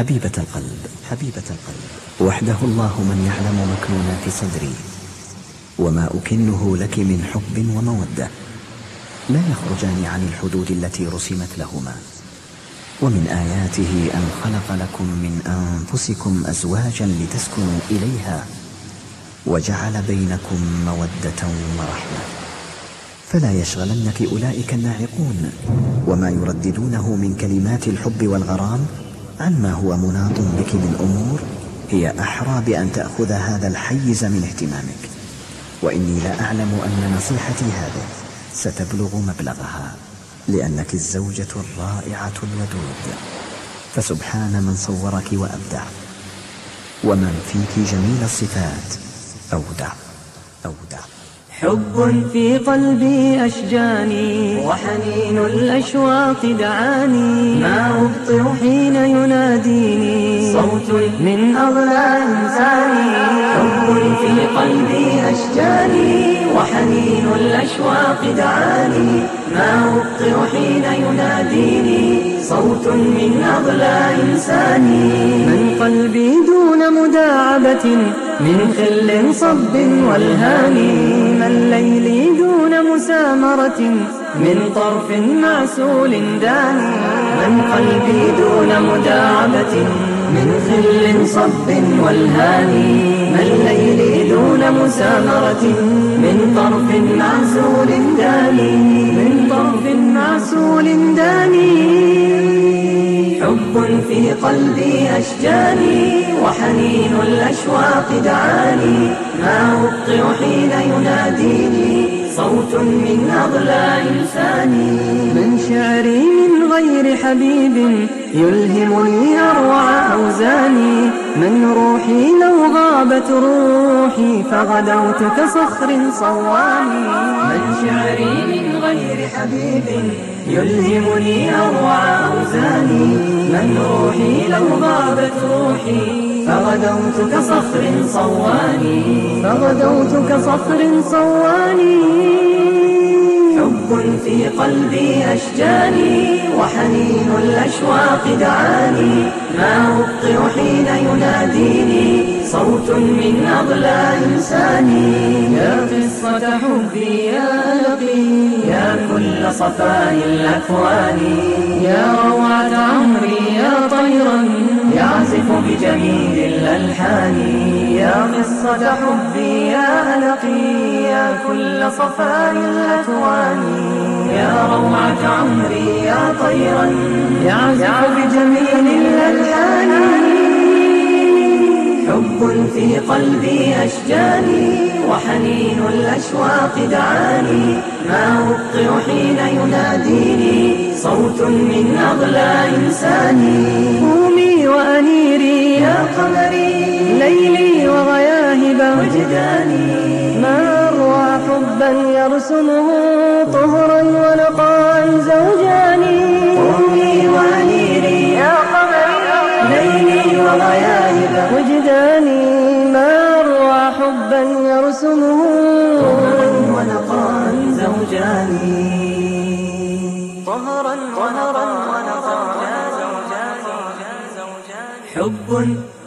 حبيبة القلب، حبيبة القلب، وحده الله من يعلم مكنونات صدري وما أكنه لك من حب ومودة، لا يخرجان عن الحدود التي رسمت لهما. ومن آياته أن خلق لكم من أنفسكم أزواجا لتسكنوا إليها وجعل بينكم مودة ورحمة، فلا يشغلنك أولئك الناعقون وما يرددونه من كلمات الحب والغرام عما هو مناط بك من أمور هي أحرى بأن تأخذ هذا الحيز من اهتمامك. وإني لا أعلم أن نصيحتي هذه ستبلغ مبلغها، لأنك الزوجة الرائعة الودود، فسبحان من صورك وأبدع، ومن فيك جميل الصفات أودع. حب في قلبي أشجاني وحنين الأشواق دعاني، ما أبطئ حين يناديني صوت من أغلى إنساني. حب في قلبي أشجاني وحنين الأشواق دعاني، ما أبطئ حين يناديني صوت من أغلى إنساني. من قلبي دون مداعبة من خل صب والهاني، من ليلي دون مسامرة من طرف معسول داني. من قلبي دون مداعبة من خل صب والهاني، من ليلي دون مسامرة من طرف معسول داني، من طرف معسول داني. حب في قلبي أشجاني وحنين الأشواق دعاني، ما أبطئ حين يناديني صوت من أغلى إنساني. من شعري من غير حبيب يلهمني أروع أوزاني، من روحي لو غابت روحي فغدوت كصخر صواني. من شعري من غير حبيب يلهمني أروع أوزاني، من روحي لو غابت روحي فغدوت كصخر صواني، فغدوت كصخر صواني. حب في قلبي أشجاني وحنين الأشواق دعاني، ما أبطئ حين يناديني صوت من أغلى إنساني. يا قصة حبي يا ألقي يا كل صفاء الأكوان، يا روعة عمري يا طيرا يعزف بجميل الألحان. يا قصة حبي يا ألقي يا كل صفاء الأكوان، يا روعة عمري يا طيرا يعزف بجميل الألحان. حب في قلبي أشجاني وحنين الأشواق دعاني، ما أبطئ حين يناديني صوت من أغلى إنساني. قومي وأنيري يا قمري ليلي وغياهب وجداني، ما أروع حبا يرسمه طهرا ونقاء زوجاني. قومي وأنيري يا قمري ليلي وغياهب وجداني، ما أروع حبا يرسمه طهرا ونقاء زوجاني. طهرا ونقاء زوجاني. حب